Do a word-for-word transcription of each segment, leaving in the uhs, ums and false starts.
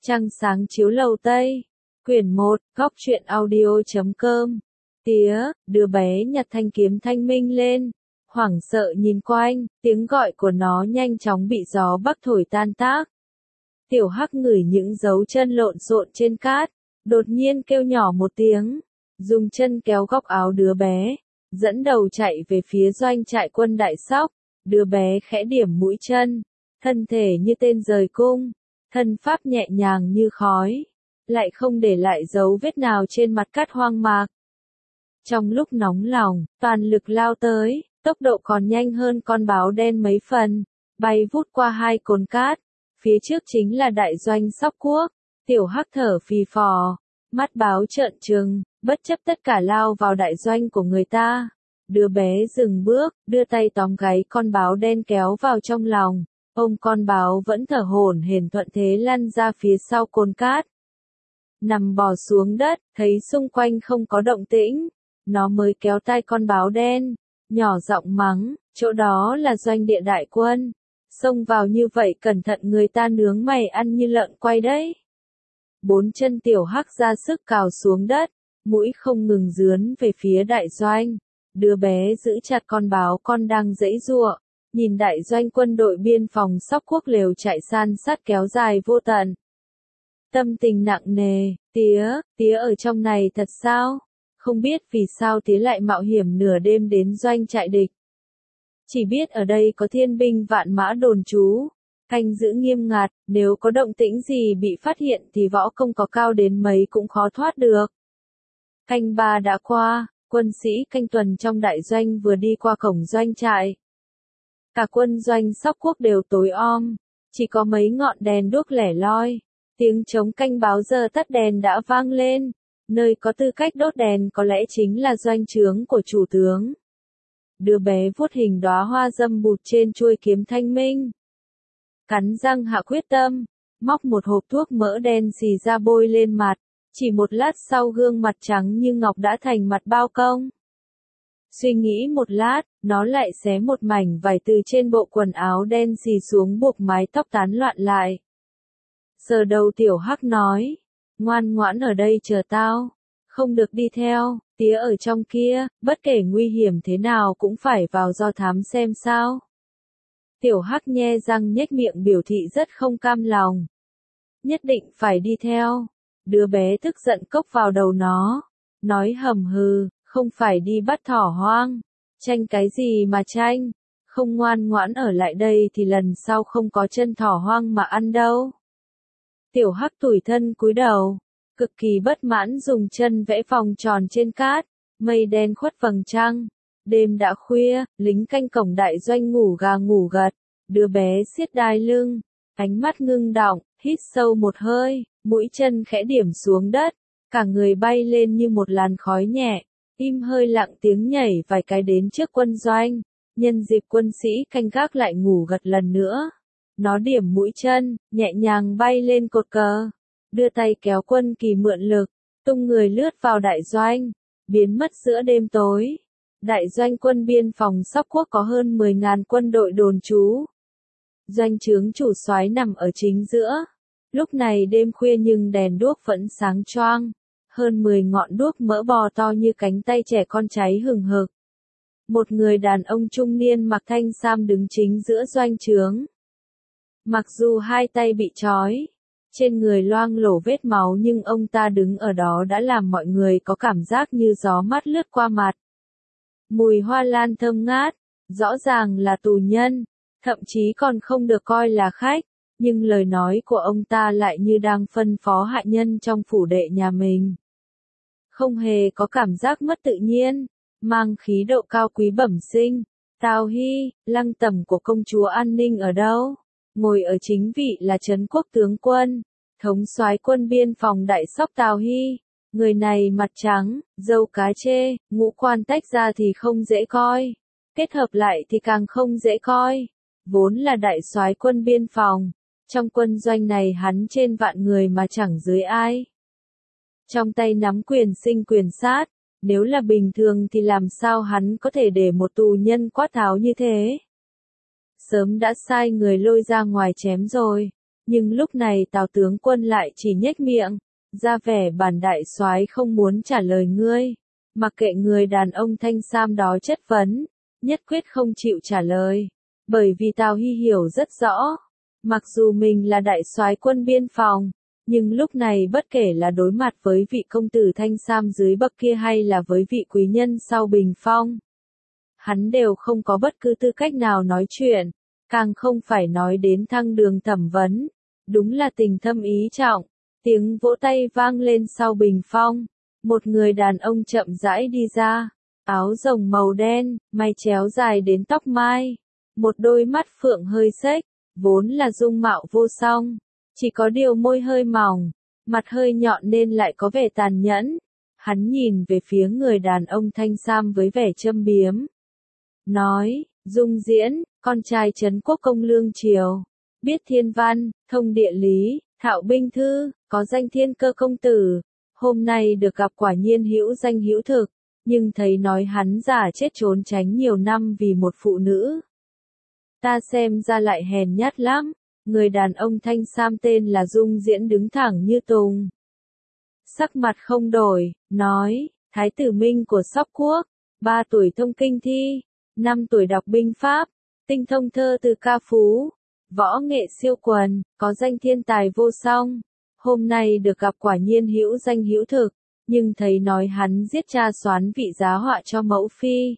Trăng sáng chiếu lầu Tây. Quyển một, góc truyện audio.com. Tía, đứa bé nhặt thanh kiếm thanh minh lên. Hoảng sợ nhìn quanh, tiếng gọi của nó nhanh chóng bị gió bắc thổi tan tác. Tiểu Hắc ngửi những dấu chân lộn xộn trên cát, đột nhiên kêu nhỏ một tiếng, dùng chân kéo góc áo đứa bé, dẫn đầu chạy về phía doanh trại quân Đại Sóc. Đứa bé khẽ điểm mũi chân, thân thể như tên rời cung, thân pháp nhẹ nhàng như khói, lại không để lại dấu vết nào trên mặt cát hoang mạc. Trong lúc nóng lòng, toàn lực lao tới, tốc độ còn nhanh hơn con báo đen mấy phần, bay vút qua hai cồn cát. Phía trước chính là đại doanh Sóc Quốc. Tiểu Hắc thở phì phò, mắt báo trợn trừng, bất chấp tất cả lao vào đại doanh của người ta. Đứa bé dừng bước, đưa tay tóm gáy con báo đen kéo vào trong lòng. Ôm con báo vẫn thở hổn hển thuận thế lăn ra phía sau cồn cát. Nằm bò xuống đất, thấy xung quanh không có động tĩnh, nó mới kéo tay con báo đen, nhỏ giọng mắng, chỗ đó là doanh địa đại quân. Xông vào như vậy cẩn thận người ta nướng mày ăn như lợn quay đấy. Bốn chân Tiểu Hắc ra sức cào xuống đất, mũi không ngừng rướn về phía đại doanh. Đứa bé giữ chặt con báo con đang giãy giụa, nhìn đại doanh quân đội biên phòng Sóc Quốc lều chạy san sát kéo dài vô tận. Tâm tình nặng nề, tía, tía ở trong này thật sao? Không biết vì sao tía lại mạo hiểm nửa đêm đến doanh trại địch. Chỉ biết ở đây có thiên binh vạn mã đồn trú, canh giữ nghiêm ngặt, nếu có động tĩnh gì bị phát hiện thì võ công có cao đến mấy cũng khó thoát được. Canh ba đã qua, quân sĩ canh tuần trong đại doanh vừa đi qua cổng doanh trại. Cả quân doanh Sóc Quốc đều tối om, chỉ có mấy ngọn đèn đuốc lẻ loi, tiếng trống canh báo giờ tắt đèn đã vang lên, nơi có tư cách đốt đèn có lẽ chính là doanh trướng của chủ tướng. Đứa bé vuốt hình đóa hoa dâm bụt trên chuôi kiếm thanh minh. Cắn răng hạ quyết tâm, móc một hộp thuốc mỡ đen xì ra bôi lên mặt, chỉ một lát sau gương mặt trắng như ngọc đã thành mặt bao công. Suy nghĩ một lát, nó lại xé một mảnh vải từ trên bộ quần áo đen xì xuống buộc mái tóc tán loạn lại. Sờ đầu Tiểu Hắc nói, ngoan ngoãn ở đây chờ tao, không được đi theo. Tía ở trong kia, bất kể nguy hiểm thế nào cũng phải vào do thám xem sao. Tiểu Hắc nhe răng nhếch miệng biểu thị rất không cam lòng. Nhất định phải đi theo. Đứa bé tức giận cốc vào đầu nó, nói hầm hừ, không phải đi bắt thỏ hoang. Tranh cái gì mà tranh, không ngoan ngoãn ở lại đây thì lần sau không có chân thỏ hoang mà ăn đâu. Tiểu Hắc tủi thân cúi đầu, cực kỳ bất mãn dùng chân vẽ vòng tròn trên cát, mây đen khuất vầng trăng. Đêm đã khuya, lính canh cổng đại doanh ngủ gà ngủ gật, đứa bé siết đai lưng, ánh mắt ngưng đọng, hít sâu một hơi, mũi chân khẽ điểm xuống đất, cả người bay lên như một làn khói nhẹ, im hơi lặng tiếng nhảy vài cái đến trước quân doanh. Nhân dịp quân sĩ canh gác lại ngủ gật lần nữa, nó điểm mũi chân, nhẹ nhàng bay lên cột cờ, đưa tay kéo quân kỳ mượn lực, tung người lướt vào đại doanh, biến mất giữa đêm tối. Đại doanh quân biên phòng Sóc Quốc có hơn mười ngàn quân đội đồn trú. Doanh trướng chủ soái nằm ở chính giữa. Lúc này đêm khuya nhưng đèn đuốc vẫn sáng choang. Hơn mười ngọn đuốc mỡ bò to như cánh tay trẻ con cháy hừng hực. Một người đàn ông trung niên mặc thanh sam đứng chính giữa doanh trướng. Mặc dù hai tay bị trói, trên người loang lổ vết máu nhưng ông ta đứng ở đó đã làm mọi người có cảm giác như gió mát lướt qua mặt. Mùi hoa lan thơm ngát, rõ ràng là tù nhân, thậm chí còn không được coi là khách, nhưng lời nói của ông ta lại như đang phân phó hạ nhân trong phủ đệ nhà mình. Không hề có cảm giác mất tự nhiên, mang khí độ cao quý bẩm sinh. Tào Hy, lăng tẩm của công chúa an ninh ở đâu? Ngồi ở chính vị là Trấn Quốc tướng quân, thống soái quân biên phòng Đại Sóc Tào Hy. Người này mặt trắng, râu cá chê, ngũ quan tách ra thì không dễ coi, kết hợp lại thì càng không dễ coi. Vốn là đại soái quân biên phòng, trong quân doanh này hắn trên vạn người mà chẳng dưới ai. Trong tay nắm quyền sinh quyền sát, nếu là bình thường thì làm sao hắn có thể để một tù nhân quát tháo như thế? Sớm đã sai người lôi ra ngoài chém rồi. Nhưng lúc này Tào tướng quân lại chỉ nhếch miệng, ra vẻ bản đại soái không muốn trả lời ngươi. Mặc kệ người đàn ông thanh sam đó chất vấn, nhất quyết không chịu trả lời. Bởi vì Tào Hy hiểu rất rõ, mặc dù mình là đại soái quân biên phòng, nhưng lúc này bất kể là đối mặt với vị công tử thanh sam dưới bậc kia hay là với vị quý nhân sau bình phong, hắn đều không có bất cứ tư cách nào nói chuyện, càng không phải nói đến thăng đường thẩm vấn. Đúng là tình thâm ý trọng. Tiếng vỗ tay vang lên sau bình phong. Một người đàn ông chậm rãi đi ra, áo rồng màu đen, mày chéo dài đến tóc mai, một đôi mắt phượng hơi xếch, vốn là dung mạo vô song, chỉ có điều môi hơi mỏng, mặt hơi nhọn nên lại có vẻ tàn nhẫn. Hắn nhìn về phía người đàn ông thanh sam với vẻ châm biếm, nói: Dung Diễn, con trai Trấn Quốc công Lương Triều, biết thiên văn, thông địa lý, thạo binh thư, có danh thiên cơ công tử. Hôm nay được gặp quả nhiên hữu danh hữu thực, nhưng thấy nói hắn giả chết trốn tránh nhiều năm vì một phụ nữ. Ta xem ra lại hèn nhát lắm. Người đàn ông thanh sam tên là Dung Diễn đứng thẳng như tùng. Sắc mặt không đổi, nói: Thái tử Minh của Sóc Quốc, ba tuổi thông kinh thi, năm tuổi đọc binh pháp, tinh thông thơ từ ca phú, võ nghệ siêu quần, có danh thiên tài vô song. Hôm nay được gặp quả nhiên hữu danh hữu thực, nhưng thấy nói hắn giết cha soán vị giá họa cho mẫu phi.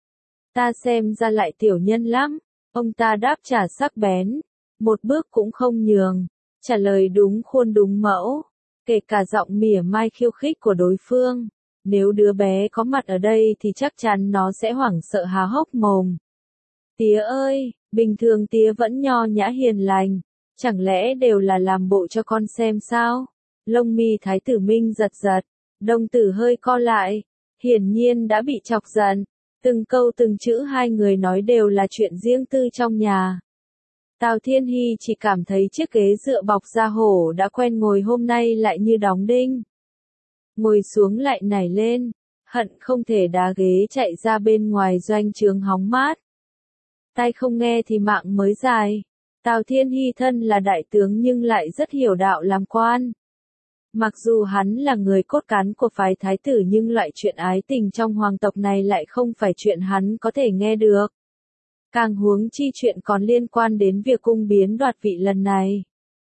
Ta xem ra lại tiểu nhân lắm. Ông ta đáp trả sắc bén, một bước cũng không nhường, trả lời đúng khuôn đúng mẫu, kể cả giọng mỉa mai khiêu khích của đối phương. Nếu đứa bé có mặt ở đây thì chắc chắn nó sẽ hoảng sợ há hốc mồm. Tía ơi, bình thường tía vẫn nho nhã hiền lành, chẳng lẽ đều là làm bộ cho con xem sao? Lông mi Thái tử Minh giật giật, đồng tử hơi co lại, hiển nhiên đã bị chọc giận. Từng câu từng chữ hai người nói đều là chuyện riêng tư trong nhà. Tào Thiên Hy chỉ cảm thấy chiếc ghế dựa bọc da hổ đã quen ngồi hôm nay lại như đóng đinh. Ngồi xuống lại nảy lên, hận không thể đá ghế chạy ra bên ngoài doanh trướng hóng mát. Tai không nghe thì mạng mới dài. Tào Thiên Hy thân là đại tướng nhưng lại rất hiểu đạo làm quan. Mặc dù hắn là người cốt cán của phái thái tử nhưng loại chuyện ái tình trong hoàng tộc này lại không phải chuyện hắn có thể nghe được. Càng huống chi chuyện còn liên quan đến việc cung biến đoạt vị lần này.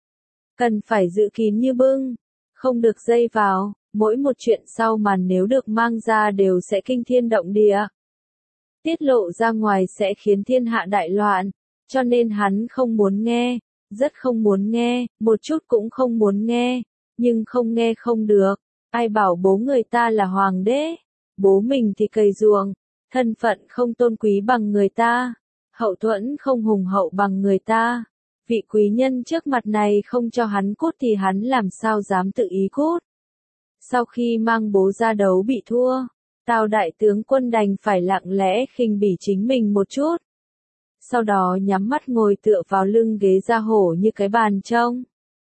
Cần phải giữ kín như bưng, không được dây vào, mỗi một chuyện sau màn nếu được mang ra đều sẽ kinh thiên động địa. Tiết lộ ra ngoài sẽ khiến thiên hạ đại loạn, cho nên hắn không muốn nghe, rất không muốn nghe, một chút cũng không muốn nghe. Nhưng không nghe không được, ai bảo bố người ta là hoàng đế, bố mình thì cày ruộng, thân phận không tôn quý bằng người ta, hậu thuẫn không hùng hậu bằng người ta. Vị quý nhân trước mặt này không cho hắn cút thì hắn làm sao dám tự ý cút. Sau khi mang bố ra đấu bị thua, Tào đại tướng quân đành phải lặng lẽ khinh bỉ chính mình một chút. Sau đó nhắm mắt ngồi tựa vào lưng ghế da hổ như cái bàn trông.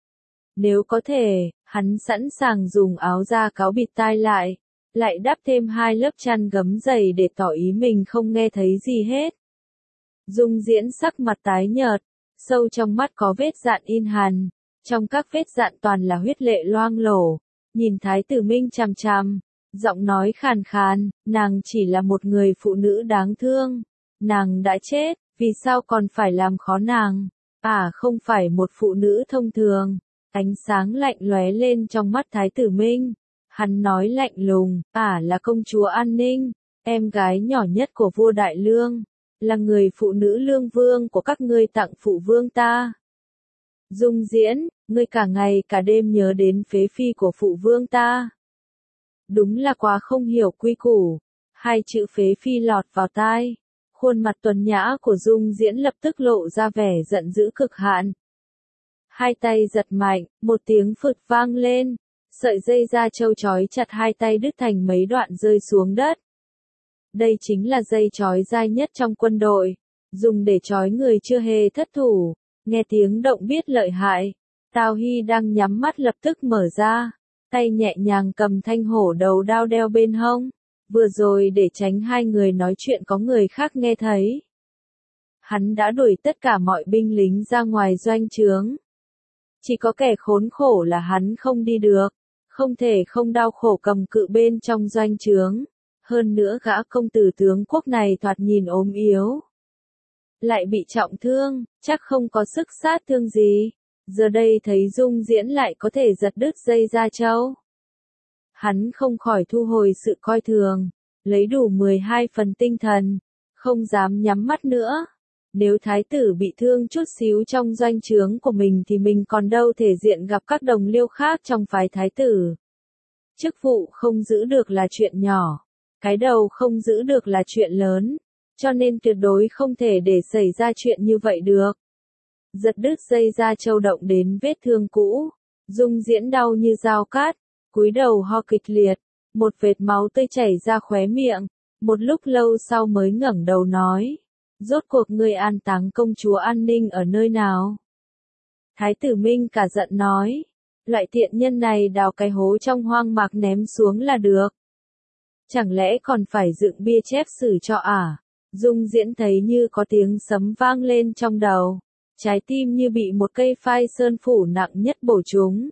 Nếu có thể, hắn sẵn sàng dùng áo da cáo bịt tai lại, lại đắp thêm hai lớp chăn gấm dày để tỏ ý mình không nghe thấy gì hết. Dung Diễn sắc mặt tái nhợt, sâu trong mắt có vết dạn in hằn, trong các vết dạn toàn là huyết lệ loang lổ, nhìn Thái tử Minh chằm chằm, giọng nói khàn khàn, nàng chỉ là một người phụ nữ đáng thương, nàng đã chết, vì sao còn phải làm khó nàng, à không phải một phụ nữ thông thường. Ánh sáng lạnh lóe lên trong mắt Thái tử Minh. Hắn nói lạnh lùng, ả là công chúa An Ninh, em gái nhỏ nhất của vua Đại Lương, là người phụ nữ lương vương của các ngươi tặng phụ vương ta. Dung Diễn, ngươi cả ngày cả đêm nhớ đến phế phi của phụ vương ta. Đúng là quá không hiểu quy củ. Hai chữ phế phi lọt vào tai. Khuôn mặt tuấn nhã của Dung Diễn lập tức lộ ra vẻ giận dữ cực hạn. Hai tay giật mạnh, một tiếng phụt vang lên, sợi dây da trâu trói chặt hai tay đứt thành mấy đoạn rơi xuống đất. Đây chính là dây trói dai nhất trong quân đội, dùng để trói người chưa hề thất thủ. Nghe tiếng động biết lợi hại, Tào Hy đang nhắm mắt lập tức mở ra, tay nhẹ nhàng cầm thanh hổ đầu đao đeo bên hông, vừa rồi để tránh hai người nói chuyện có người khác nghe thấy. Hắn đã đuổi tất cả mọi binh lính ra ngoài doanh trướng. Chỉ có kẻ khốn khổ là hắn không đi được, không thể không đau khổ cầm cự bên trong doanh trướng. Hơn nữa gã công tử tướng quốc này thoạt nhìn ốm yếu, lại bị trọng thương, chắc không có sức sát thương gì. Giờ đây thấy Dung Diễn lại có thể giật đứt dây da trâu. Hắn không khỏi thu hồi sự coi thường, lấy đủ mười hai phần tinh thần, không dám nhắm mắt nữa. Nếu thái tử bị thương chút xíu trong doanh trướng của mình thì mình còn đâu thể diện gặp các đồng liêu khác trong phái thái tử. Chức vụ không giữ được là chuyện nhỏ, cái đầu không giữ được là chuyện lớn, cho nên tuyệt đối không thể để xảy ra chuyện như vậy được. Giật đứt dây da trâu động đến vết thương cũ, Dung Diễn đau như dao cát, cúi đầu ho kịch liệt, một vệt máu tươi chảy ra khóe miệng, một lúc lâu sau mới ngẩng đầu nói, rốt cuộc ngươi an táng công chúa An Ninh ở nơi nào? Thái tử Minh cả giận nói, loại tiện nhân này đào cái hố trong hoang mạc ném xuống là được. Chẳng lẽ còn phải dựng bia chép sử cho à? Dung Diễn thấy như có tiếng sấm vang lên trong đầu, trái tim như bị một cây phai sơn phủ nặng nhất bổ trúng,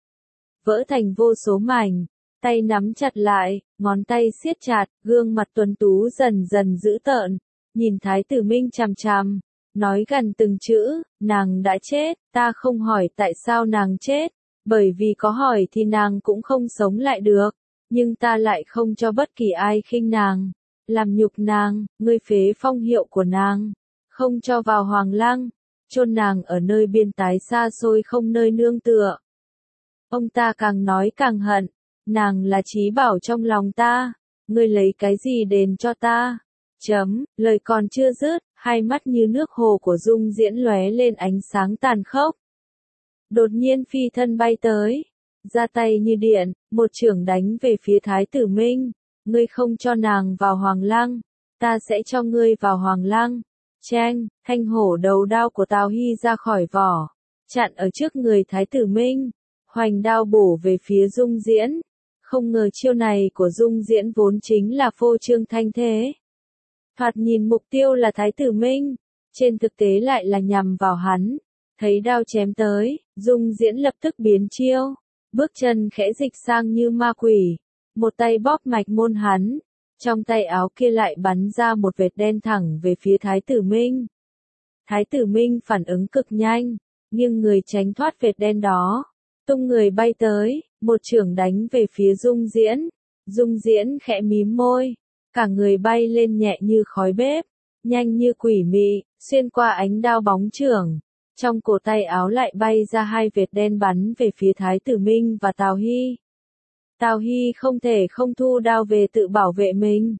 vỡ thành vô số mảnh, tay nắm chặt lại, ngón tay siết chặt, gương mặt tuấn tú dần dần dữ tợn, nhìn Thái tử Minh chằm chằm, nói gần từng chữ, nàng đã chết, ta không hỏi tại sao nàng chết, bởi vì có hỏi thì nàng cũng không sống lại được, nhưng ta lại không cho bất kỳ ai khinh nàng, làm nhục nàng, ngươi phế phong hiệu của nàng, không cho vào hoàng lăng, chôn nàng ở nơi biên tái xa xôi không nơi nương tựa. Ông ta càng nói càng hận, nàng là trí bảo trong lòng ta, ngươi lấy cái gì đền cho ta? Chấm, lời còn chưa dứt, hai mắt như nước hồ của Dung Diễn lóe lên ánh sáng tàn khốc. Đột nhiên phi thân bay tới, ra tay như điện, một chưởng đánh về phía Thái tử Minh, ngươi không cho nàng vào hoàng lăng, ta sẽ cho ngươi vào hoàng lăng. Cheng, thanh hổ đầu đao của Tào Hy ra khỏi vỏ, chặn ở trước người Thái tử Minh, hoành đao bổ về phía Dung Diễn. Không ngờ chiêu này của Dung Diễn vốn chính là phô trương thanh thế. Thoạt nhìn mục tiêu là Thái tử Minh, trên thực tế lại là nhằm vào hắn. Thấy đao chém tới, Dung Diễn lập tức biến chiêu, bước chân khẽ dịch sang như ma quỷ, một tay bóp mạch môn hắn, trong tay áo kia lại bắn ra một vệt đen thẳng về phía Thái tử Minh. Thái tử Minh phản ứng cực nhanh, nghiêng người tránh thoát vệt đen đó, tung người bay tới, một chưởng đánh về phía Dung Diễn. Dung Diễn khẽ mím môi, cả người bay lên nhẹ như khói bếp, nhanh như quỷ mị, xuyên qua ánh đao bóng chưởng. Trong cổ tay áo lại bay ra hai vệt đen bắn về phía Thái tử Minh và Tào Hy. Tào Hy không thể không thu đao về tự bảo vệ mình.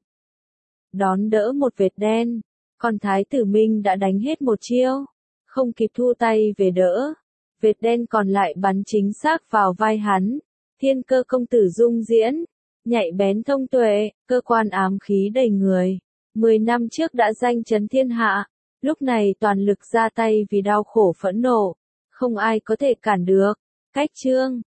Đón đỡ một vệt đen, còn Thái tử Minh đã đánh hết một chiêu, không kịp thu tay về đỡ. Vệt đen còn lại bắn chính xác vào vai hắn. Thiên Cơ công tử Dung Diễn, nhạy bén thông tuệ, cơ quan ám khí đầy người. Mười năm trước đã danh chấn thiên hạ, lúc này toàn lực ra tay vì đau khổ phẫn nộ, không ai có thể cản được. Cách chương